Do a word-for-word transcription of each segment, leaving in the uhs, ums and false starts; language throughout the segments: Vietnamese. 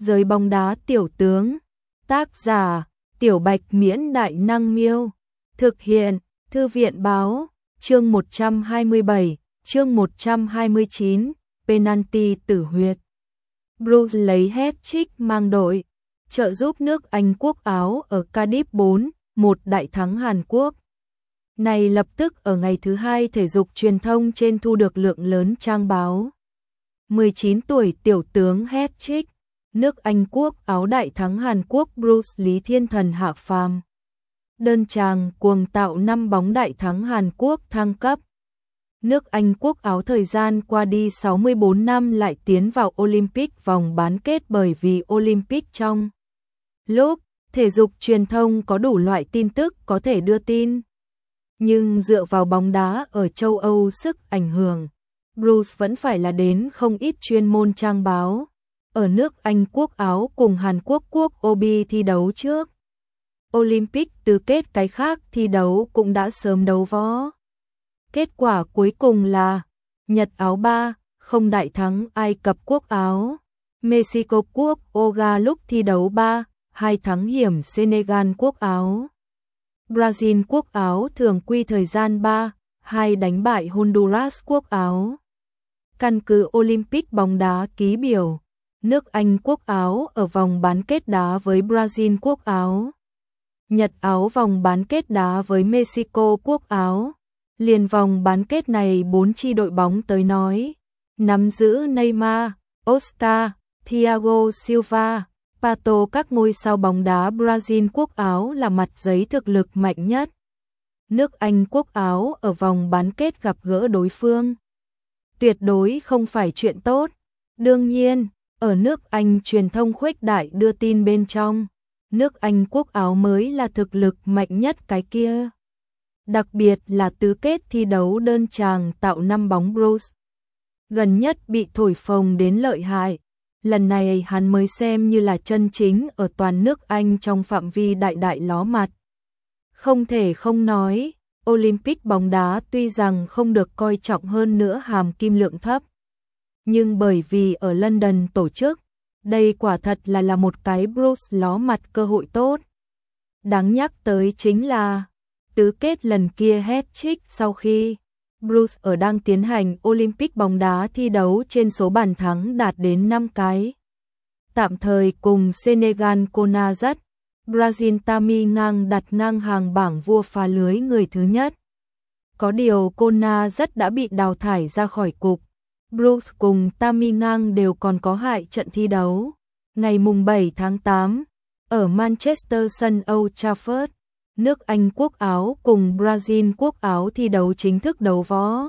Giới bóng đá tiểu tướng. Tác giả: Tiểu Bạch Miễn Đại Năng Miêu. Thực hiện: Thư viện Báo. Chương một trăm hai mươi bảy, chương một trăm hai mươi chín, penalty tử huyệt. Bruce lấy hat-trick mang đội, trợ giúp nước Anh quốc Áo ở Cardiff bốn một đại thắng Hàn Quốc. Này lập tức ở ngày thứ hai thể dục truyền thông trên thu được lượng lớn trang báo. mười chín tuổi tiểu tướng hat-trick, nước Anh quốc Áo đại thắng Hàn Quốc Bruce Lý Thiên Thần hạ phàm. Đơn chàng cuồng tạo năm bóng đại thắng Hàn Quốc thăng cấp. Nước Anh quốc Áo thời gian qua đi sáu mươi tư năm lại tiến vào Olympic vòng bán kết bởi vì Olympic trong lúc thể dục truyền thông có đủ loại tin tức có thể đưa tin. Nhưng dựa vào bóng đá ở châu Âu sức ảnh hưởng, Bruce vẫn phải là đến không ít chuyên môn trang báo. Ở nước Anh quốc Áo cùng Hàn Quốc quốc o bê thi đấu trước Olympic tứ kết, cái khác thi đấu cũng đã sớm đấu võ. Kết quả cuối cùng là Nhật Áo ba không đại thắng Ai Cập quốc Áo, Mexico quốc Oga lúc thi đấu ba hai thắng hiểm Senegal quốc Áo, Brazil quốc Áo thường quy thời gian ba hai đánh bại Honduras quốc Áo. Căn cứ Olympic bóng đá ký biểu, nước Anh quốc Áo ở vòng bán kết đá với Brazil quốc Áo, Nhật Áo vòng bán kết đá với Mexico quốc Áo. Liền vòng bán kết này bốn chi đội bóng tới nói, nắm giữ Neymar, Oscar, Thiago Silva, Pato, các ngôi sao bóng đá Brazil quốc Áo là mặt giấy thực lực mạnh nhất. Nước Anh quốc Áo ở vòng bán kết gặp gỡ đối phương tuyệt đối không phải chuyện tốt. Đương nhiên, ở nước Anh truyền thông khuếch đại đưa tin bên trong, nước Anh quốc Áo mới là thực lực mạnh nhất cái kia. Đặc biệt là tứ kết thi đấu đơn chàng tạo năm bóng Bruce gần nhất bị thổi phồng đến lợi hại. Lần này hắn mới xem như là chân chính ở toàn nước Anh trong phạm vi đại đại ló mặt. Không thể không nói, Olympic bóng đá tuy rằng không được coi trọng hơn nữa hàm kim lượng thấp, nhưng bởi vì ở London tổ chức, đây quả thật là là một cái Bruce ló mặt cơ hội tốt. Đáng nhắc tới chính là tứ kết lần kia hat-trick sau khi Bruce ở đang tiến hành Olympic bóng đá thi đấu trên số bàn thắng đạt đến năm cái. Tạm thời cùng Senegal Konazat, Brazil Tami ngang đặt ngang hàng bảng vua phá lưới người thứ nhất. Có điều Konazat đã bị đào thải ra khỏi cục. Bruce cùng Tami ngang đều còn có hại trận thi đấu. Ngày mùng bảy tháng tám, ở Manchester sân Old Trafford, nước Anh quốc Áo cùng Brazil quốc Áo thi đấu chính thức đấu võ.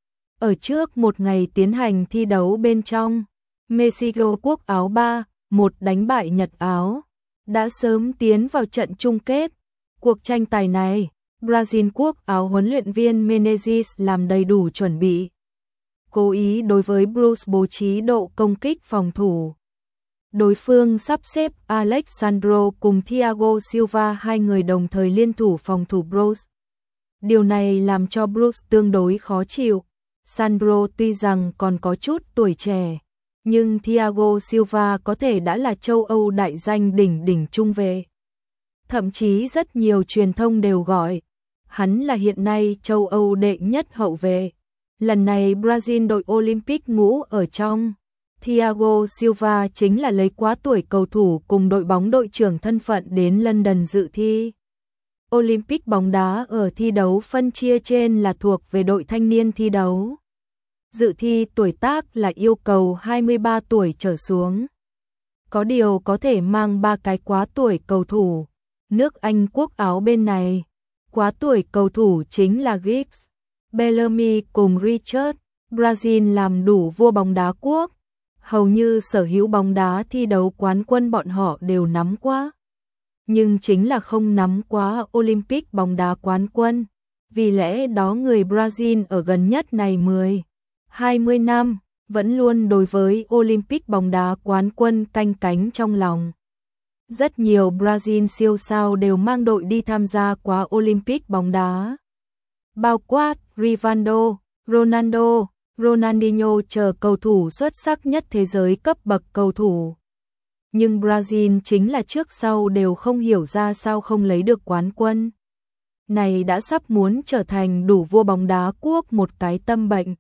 Ở trước một ngày tiến hành thi đấu bên trong, Mexico quốc Áo ba một đánh bại Nhật Áo, đã sớm tiến vào trận chung kết. Cuộc tranh tài này, Brazil quốc Áo huấn luyện viên Menezes làm đầy đủ chuẩn bị, cố ý đối với Bruce bố trí độ công kích phòng thủ. Đối phương sắp xếp Alexandro cùng Thiago Silva hai người đồng thời liên thủ phòng thủ Bruce. Điều này làm cho Bruce tương đối khó chịu. Sandro tuy rằng còn có chút tuổi trẻ, nhưng Thiago Silva có thể đã là châu Âu đại danh đỉnh đỉnh trung vệ. Thậm chí rất nhiều truyền thông đều gọi hắn là hiện nay châu Âu đệ nhất hậu vệ. Lần này Brazil đội Olympic ngũ ở trong, Thiago Silva chính là lấy quá tuổi cầu thủ cùng đội bóng đội trưởng thân phận đến London dự thi. Olympic bóng đá ở thi đấu phân chia trên là thuộc về đội thanh niên thi đấu. Dự thi tuổi tác là yêu cầu hai mươi ba tuổi trở xuống. Có điều có thể mang ba cái quá tuổi cầu thủ. Nước Anh quốc Áo bên này, quá tuổi cầu thủ chính là Giggs, Bellamy cùng Richard. Brazil làm đủ vua bóng đá quốc. Hầu như sở hữu bóng đá thi đấu quán quân bọn họ đều nắm quá. Nhưng chính là không nắm quá Olympic bóng đá quán quân. Vì lẽ đó người Brazil ở gần nhất này mười, hai mươi năm, vẫn luôn đối với Olympic bóng đá quán quân canh cánh trong lòng. Rất nhiều Brazil siêu sao đều mang đội đi tham gia quá Olympic bóng đá. Bao quát Rivaldo, Ronaldo, Ronaldinho chờ cầu thủ xuất sắc nhất thế giới cấp bậc cầu thủ. nhưng Brazil chính là trước sau đều không hiểu ra sao không lấy được quán quân. Này đã sắp muốn trở thành đủ vua bóng đá quốc một cái tâm bệnh.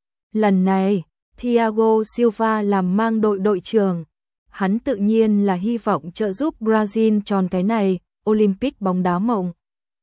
Lần này, Thiago Silva làm mang đội đội trưởng, hắn tự nhiên là hy vọng trợ giúp Brazil tròn cái này Olympic bóng đá mộng.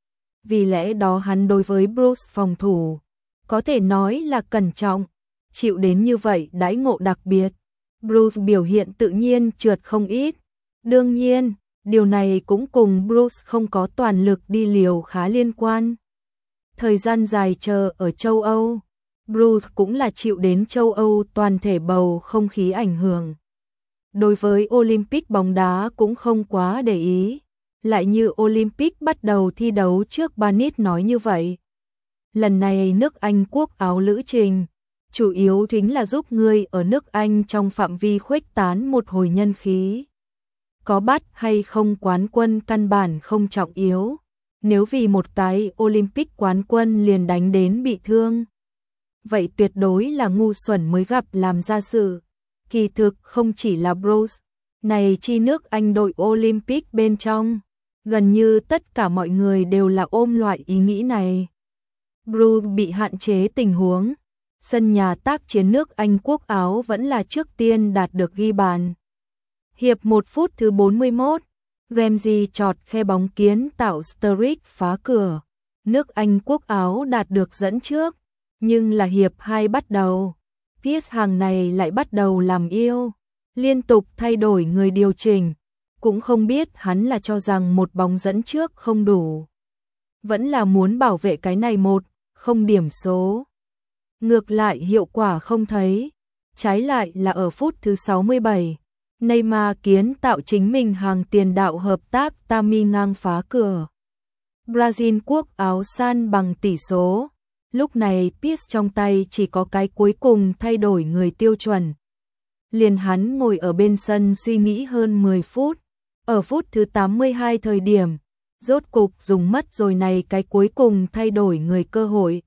Vì lẽ đó hắn đối với Bruce phòng thủ, có thể nói là cẩn trọng, chịu đến như vậy đãi ngộ đặc biệt. Bruce biểu hiện tự nhiên trượt không ít. Đương nhiên, điều này cũng cùng Bruce không có toàn lực đi liều khá liên quan. Thời gian dài chờ ở châu Âu, Bruce cũng là chịu đến châu Âu toàn thể bầu không khí ảnh hưởng. Đối với Olympic bóng đá cũng không quá để ý. Lại như Olympic bắt đầu thi đấu trước Barnett nói như vậy. Lần này nước Anh quốc áo lữ trình, chủ yếu chính là giúp người ở nước Anh trong phạm vi khuếch tán một hồi nhân khí. Có bắt hay không quán quân căn bản không trọng yếu. Nếu vì một cái Olympic quán quân liền đánh đến bị thương, vậy tuyệt đối là ngu xuẩn mới gặp làm ra sự. Kỳ thực không chỉ là Bruce, này chi nước Anh đội Olympic bên trong, gần như tất cả mọi người đều là ôm loại ý nghĩ này. Bruce bị hạn chế tình huống, sân nhà tác chiến nước Anh quốc áo vẫn là trước tiên đạt được ghi bàn. Hiệp một phút thứ bốn mươi mốt, Ramsey chọt khe bóng kiến tạo Sturridge phá cửa. Nước Anh quốc áo đạt được dẫn trước, nhưng là hiệp hai bắt đầu. Pierce hàng này lại bắt đầu làm yêu, liên tục thay đổi người điều chỉnh. Cũng không biết hắn là cho rằng một bóng dẫn trước không đủ, vẫn là muốn bảo vệ cái này một, không điểm số. Ngược lại hiệu quả không thấy, trái lại là ở phút thứ sáu mươi bảy, Neymar kiến tạo chính mình hàng tiền đạo hợp tác Tammy ngang phá cửa. Brazil quốc áo san bằng tỷ số. Lúc này Pierce trong tay chỉ có cái cuối cùng thay đổi người tiêu chuẩn. Liền hắn ngồi ở bên sân suy nghĩ hơn mười phút. Ở phút thứ tám mươi hai thời điểm, rốt cục dùng mất rồi này cái cuối cùng thay đổi người cơ hội.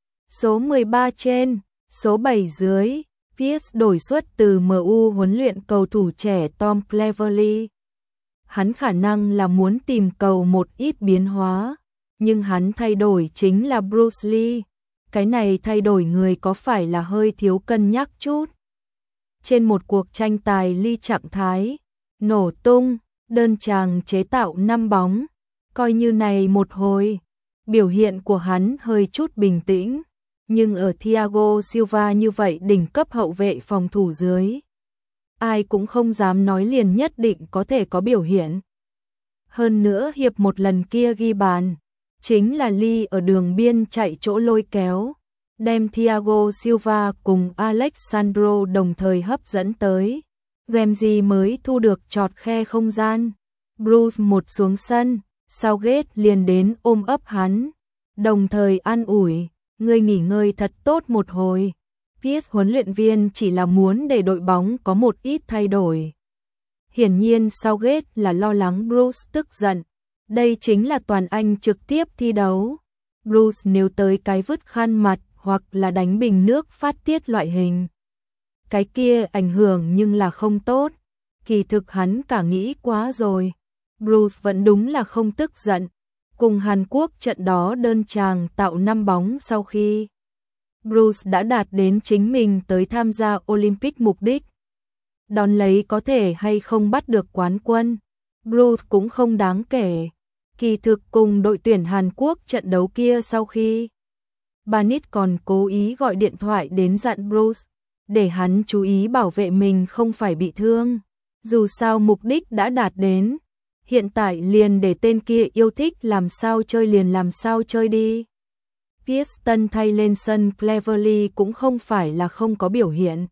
Số mười ba trên, số bảy dưới, Pierce đổi xuất từ em u huấn luyện cầu thủ trẻ Tom Cleverley. Hắn khả năng là muốn tìm cầu một ít biến hóa, nhưng hắn thay đổi chính là Bruce Lee. Cái này thay đổi người có phải là hơi thiếu cân nhắc chút. Trên một cuộc tranh tài Lee trạng thái nổ tung, đơn chàng chế tạo năm bóng, coi như này một hồi, biểu hiện của hắn hơi chút bình tĩnh, nhưng ở Thiago Silva như vậy đỉnh cấp hậu vệ phòng thủ dưới, ai cũng không dám nói liền nhất định có thể có biểu hiện. Hơn nữa hiệp một lần kia ghi bàn, chính là Lee ở đường biên chạy chỗ lôi kéo, đem Thiago Silva cùng Alexandro đồng thời hấp dẫn tới. Ramsey mới thu được chọt khe không gian. Bruce một xuống sân, Southgate liền đến ôm ấp hắn, đồng thời an ủi, ngươi nghỉ ngơi thật tốt một hồi. Pierce huấn luyện viên chỉ là muốn để đội bóng có một ít thay đổi. Hiển nhiên Southgate là lo lắng Bruce tức giận. Đây chính là toàn Anh trực tiếp thi đấu. Bruce nếu tới cái vứt khăn mặt hoặc là đánh bình nước phát tiết loại hình, cái kia ảnh hưởng nhưng là không tốt. Kỳ thực hắn cả nghĩ quá rồi. Bruce vẫn đúng là không tức giận. Cùng Hàn Quốc trận đó đơn chàng tạo năm bóng sau khi Bruce đã đạt đến chính mình tới tham gia Olympic mục đích. Đón lấy có thể hay không bắt được quán quân, Bruce cũng không đáng kể. Kỳ thực cùng đội tuyển Hàn Quốc trận đấu kia sau khi, Barnett còn cố ý gọi điện thoại đến dặn Bruce, để hắn chú ý bảo vệ mình không phải bị thương. Dù sao mục đích đã đạt đến, hiện tại liền để tên kia yêu thích làm sao chơi liền làm sao chơi đi. Pierce tân thay lên sân Cleverley cũng không phải là không có biểu hiện.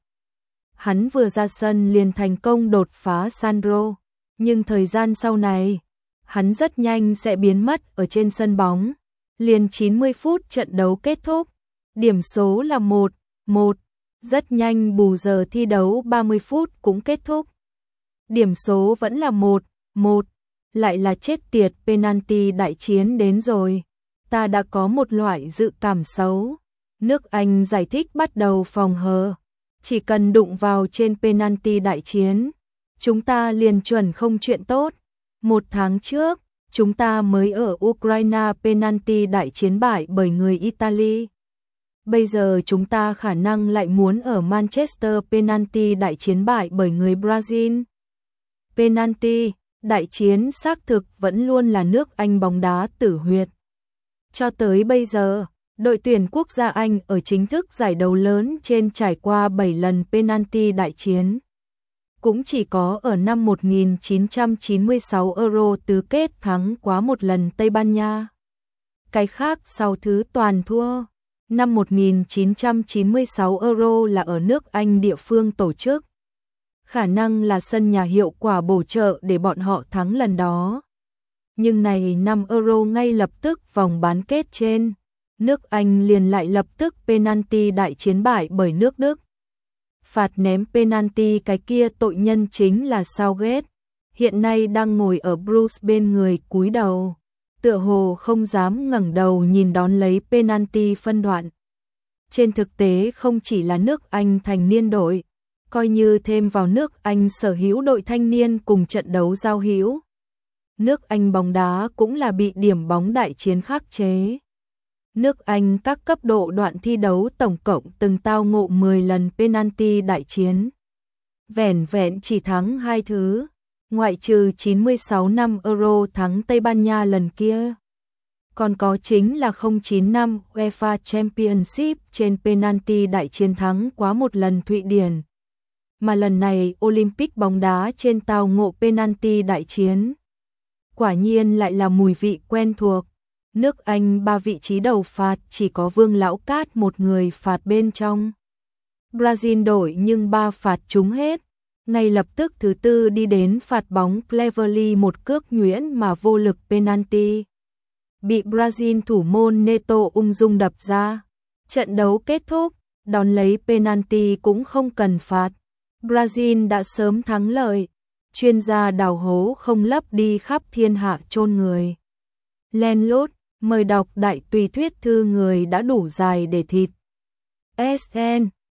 Hắn vừa ra sân liền thành công đột phá Sandro, nhưng thời gian sau này, hắn rất nhanh sẽ biến mất ở trên sân bóng. Liền chín mươi phút trận đấu kết thúc, điểm số là một một, rất nhanh bù giờ thi đấu ba mươi phút cũng kết thúc. Điểm số vẫn là một một, lại là chết tiệt penalty đại chiến đến rồi. Ta đã có một loại dự cảm xấu. Nước Anh giải thích bắt đầu phòng hờ, chỉ cần đụng vào trên penalty đại chiến, chúng ta liền chuẩn không chuyện tốt. Một tháng trước, chúng ta mới ở Ukraine penalty đại chiến bại bởi người Italy. Bây giờ chúng ta khả năng lại muốn ở Manchester penalty đại chiến bại bởi người Brazil. Penalty, đại chiến xác thực vẫn luôn là nước Anh bóng đá tử huyệt. Cho tới bây giờ, đội tuyển quốc gia Anh ở chính thức giải đấu lớn trên trải qua bảy lần penalty đại chiến. Cũng chỉ có ở năm một nghìn chín trăm chín mươi sáu Euro tứ kết thắng quá một lần Tây Ban Nha. Cái khác sau thứ toàn thua. Năm một nghìn chín trăm chín mươi sáu Euro là ở nước Anh địa phương tổ chức. Khả năng là sân nhà hiệu quả bổ trợ để bọn họ thắng lần đó. Nhưng này năm Euro ngay lập tức vòng bán kết trên, nước Anh liền lại lập tức penalty đại chiến bại bởi nước Đức. Phạt ném penalty cái kia tội nhân chính là Southgate, hiện nay đang ngồi ở Bruce bên người cúi đầu, tựa hồ không dám ngẩng đầu nhìn đón lấy penalty phân đoạn. Trên thực tế không chỉ là nước Anh thành niên đội, coi như thêm vào nước Anh sở hữu đội thanh niên cùng trận đấu giao hữu. Nước Anh bóng đá cũng là bị điểm bóng đại chiến khắc chế. Nước Anh các cấp độ đoạn thi đấu tổng cộng từng tao ngộ mười lần penalty đại chiến. Vẻn vẹn chỉ thắng hai thứ, ngoại trừ chín mươi sáu năm Euro thắng Tây Ban Nha lần kia. Còn có chính là không chín năm UEFA Championship trên penalty đại chiến thắng quá một lần Thụy Điển. Mà lần này Olympic bóng đá trên tao ngộ penalty đại chiến. Quả nhiên lại là mùi vị quen thuộc. Nước Anh ba vị trí đầu phạt chỉ có Vương Lão Cát một người phạt bên trong. Brazil đổi nhưng ba phạt trúng hết. Ngay lập tức thứ tư đi đến phạt bóng Cleverly một cước nhuyễn mà vô lực penalty. Bị Brazil thủ môn Neto ung dung đập ra. Trận đấu kết thúc, đón lấy penalty cũng không cần phạt. Brazil đã sớm thắng lợi. Chuyên gia đào hố không lấp đi khắp thiên hạ chôn người. Len lút, mời đọc đại tùy thuyết thư người đã đủ dài để thịt. ét en